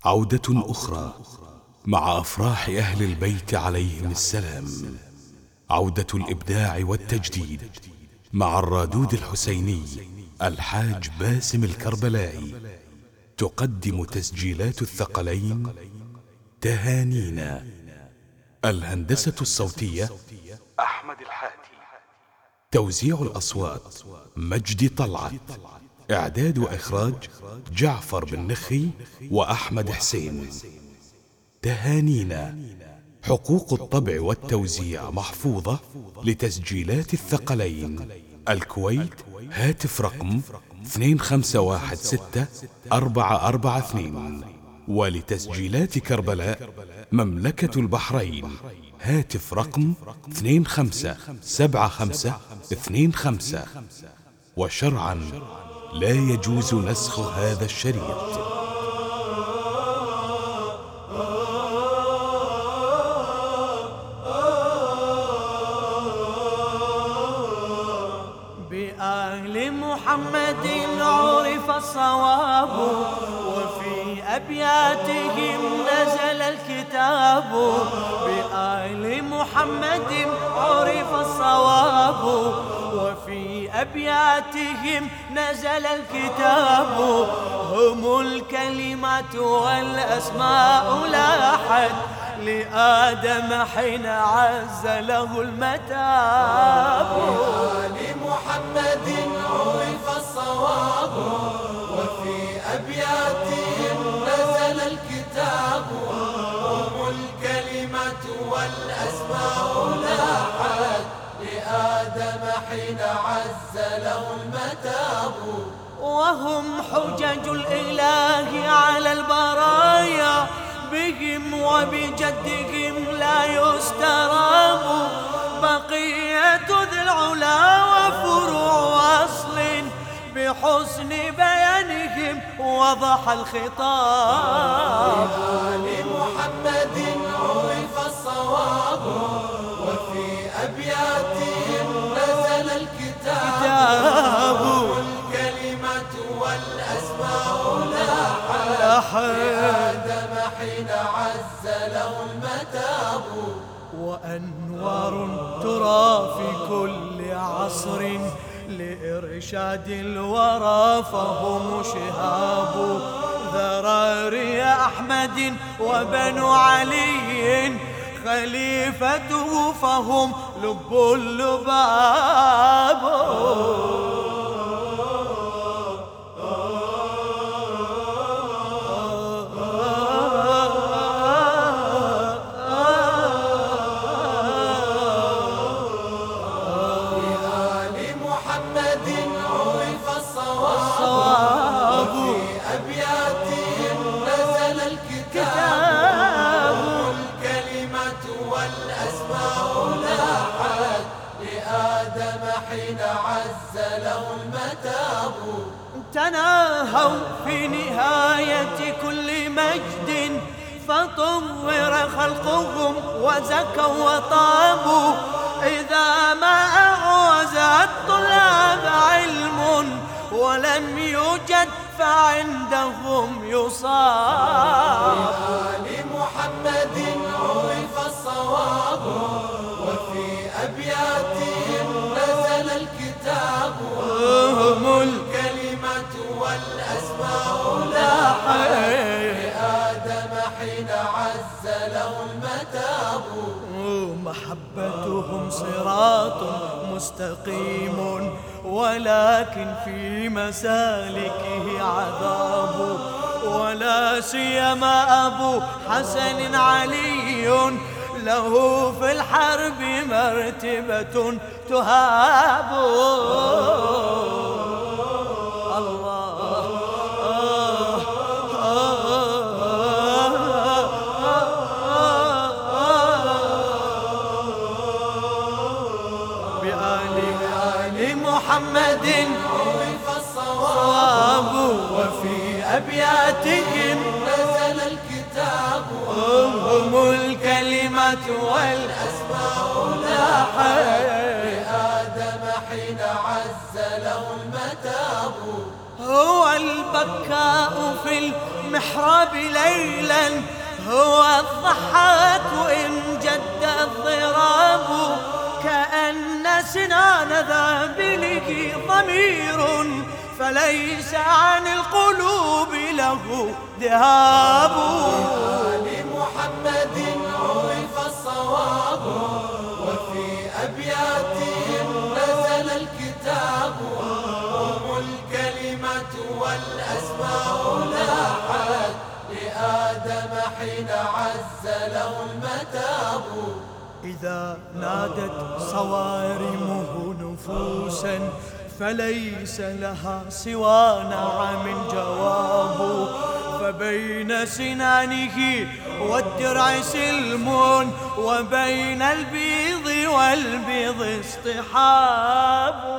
عودة أخرى مع أفراح أهل البيت عليهم السلام. عودة الإبداع والتجديد مع الرادود الحسيني الحاج باسم الكربلائي. تقدم تسجيلات الثقلين تهانينا. الهندسة الصوتية أحمد الحاتي. توزيع الأصوات مجدي طلعت. إعداد وإخراج جعفر بن نخي وأحمد حسين. تهانينا. حقوق الطبع والتوزيع محفوظة لتسجيلات الثقلين الكويت. هاتف رقم 2516-442. ولتسجيلات كربلاء مملكة البحرين هاتف رقم 257525. وشرعا لا يجوز نسخ هذا الشريط. بآل محمد عرف الصواب، وفي أبياتهم نزل الكتاب. بآل محمد عرف الصواب، وفي أبياتهم نزل الكتاب. هم الكلمات والأسماء لاحت لآدم حين عز له المتاب. بآل محمد عرف الصواب، وفي أبياتهم نزل الكتاب. هم الكلمة والأسماء لاحت لآدم حين عز له المتاب. وهم حجج الإله على البرايا، بهم وبجدهم لا يستراب. بقية ذي العلا وفروع أصل، بحسن بيانهم وضح الخطاب. بآل محمد عرف الصواب، وفي أبياتهم نزل الكتاب. الكلمة والأسماء لاحت لآدم حين عز له المتاب. وأنوار ترى في كل عصر لإرشاد الورى فهم شهاب. ذراري أحمد وبنو علي خليفته فهم لب اللباب. حين عز له المتاب. تناهوا في نهاية كل مجد، فطور خلقهم وزكوا وطابوا. إذا ما أعوز الطلاب علم ولم يوجد فعندهم يصاب. بآل محمد عرف الصواب، وفي أبياتهم نزل الكتاب. هم الكلمة والأسماء لاحت لآدم حين عز له المتاب. محبتهم صراط مستقيم، ولكن في مسالكه عذاب. ولا سيما أبو حسن علي له في الحرب مرتبة تهاب. بآل محمد عرف الصواب، وفي أبياتهم نزل الكتاب. هم الكلمة والأسماء لاحت لآدم حين عز له المتاب. هو البكاء في المحراب ليلا هو الضحاك وإن جد الضراب، كأن سنان ذابله ضمير فليس عن القلوب له ذهاب. لمحمد عرف الصواب وفي أبياتهم نزل الكتاب، هم الكلمة والأسماء لاحت لآدم حين عز له المتاب. إذا نادت صوارمه نفوسا فليس لها سوى نعم جواب، فبين سنانه والدرع سلم وبين البيض والبيض اصطحاب.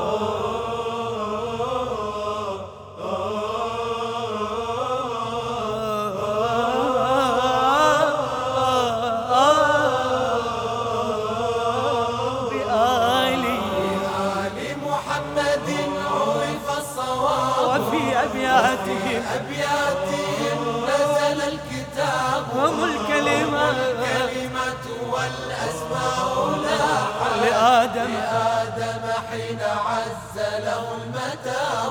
وفي أبياتهم نزل الكتاب، هم الكلمة والأسماء لاحت لآدم حين عز له المتاب.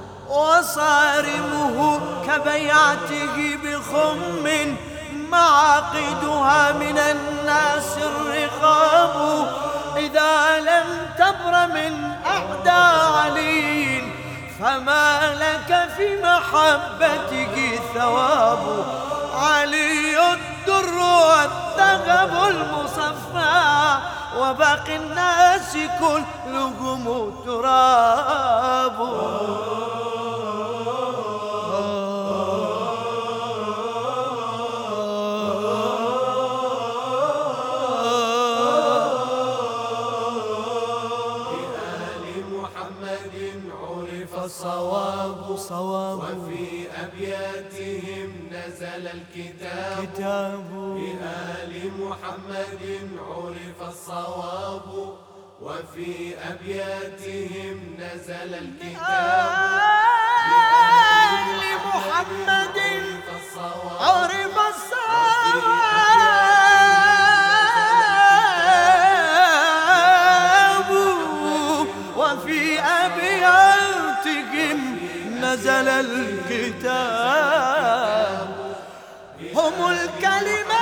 وصارمه كبيعته بخم معاقدها من الناس الرقاب، إذا لم تبر من أعداء علي فما لك في محبته ثواب. علي الدر والذهب المصفى وباقي الناس كلهم تراب. الصواب وفي أبياتهم نزل الكتاب. بآل محمد عرف الصواب وفي أبياتهم نزل الكتاب. بآل محمد عرف الصواب وفي أبياتهم نزل الكتاب. هم الكلمات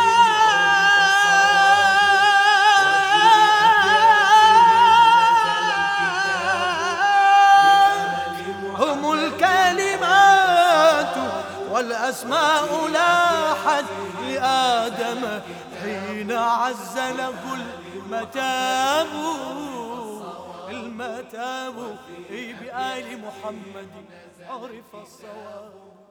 هم الكلمات والأسماء لاحت لآدم حين عز له المتاب. بآل محمد عرف الصواب.